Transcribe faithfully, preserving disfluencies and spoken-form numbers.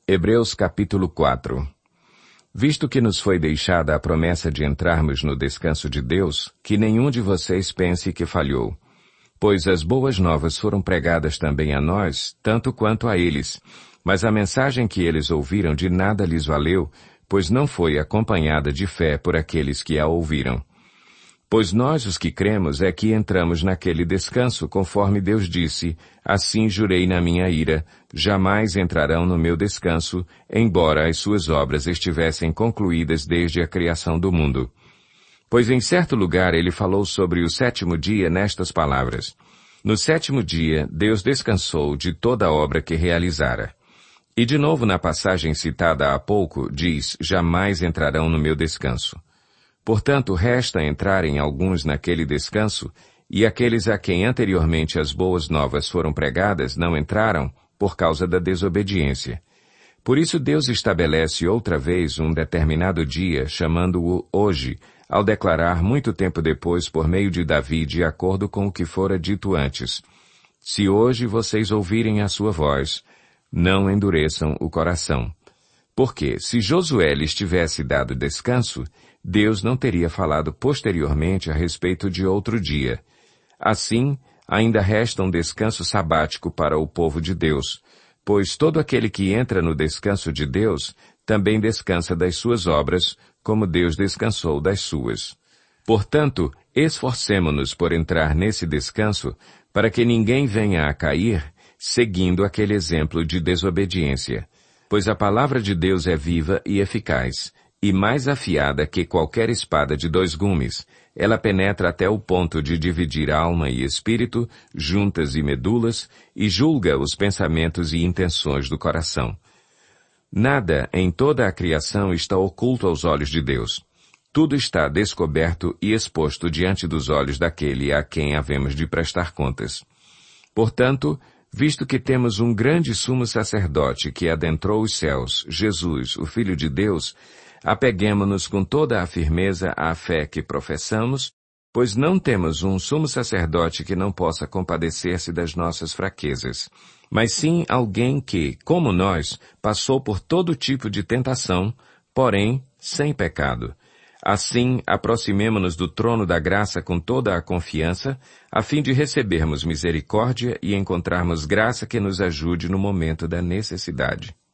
Hebreus capítulo quatro. Visto que nos foi deixada a promessa de entrarmos no descanso de Deus, que nenhum de vocês pense que falhou. Pois as boas novas foram pregadas também a nós, tanto quanto a eles, mas a mensagem que eles ouviram de nada lhes valeu, pois não foi acompanhada de fé por aqueles que a ouviram. Pois nós, os que cremos, é que entramos naquele descanso, conforme Deus disse, assim jurei na minha ira, jamais entrarão no meu descanso, embora as suas obras estivessem concluídas desde a criação do mundo. Pois em certo lugar ele falou sobre o sétimo dia nestas palavras. No sétimo dia, Deus descansou de toda a obra que realizara. E de novo na passagem citada há pouco, diz, jamais entrarão no meu descanso. Portanto, resta entrarem alguns naquele descanso, e aqueles a quem anteriormente as boas novas foram pregadas não entraram por causa da desobediência. Por isso Deus estabelece outra vez um determinado dia, chamando-o hoje, ao declarar muito tempo depois por meio de Davi de acordo com o que fora dito antes. Se hoje vocês ouvirem a sua voz, não endureçam o coração. Porque, se Josué lhes tivesse dado descanso, Deus não teria falado posteriormente a respeito de outro dia. Assim, ainda resta um descanso sabático para o povo de Deus, pois todo aquele que entra no descanso de Deus também descansa das suas obras, como Deus descansou das suas. Portanto, esforcemo-nos por entrar nesse descanso, para que ninguém venha a cair, seguindo aquele exemplo de desobediência. Pois a palavra de Deus é viva e eficaz, e mais afiada que qualquer espada de dois gumes. Ela penetra até o ponto de dividir alma e espírito, juntas e medulas, e julga os pensamentos e intenções do coração. Nada em toda a criação está oculto aos olhos de Deus. Tudo está descoberto e exposto diante dos olhos daquele a quem havemos de prestar contas. Portanto, visto que temos um grande sumo sacerdote que adentrou os céus, Jesus, o Filho de Deus, apeguemo-nos com toda a firmeza à fé que professamos, pois não temos um sumo sacerdote que não possa compadecer-se das nossas fraquezas, mas sim alguém que, como nós, passou por todo tipo de tentação, porém sem pecado. Assim, aproximemo-nos do trono da graça com toda a confiança, a fim de recebermos misericórdia e encontrarmos graça que nos ajude no momento da necessidade.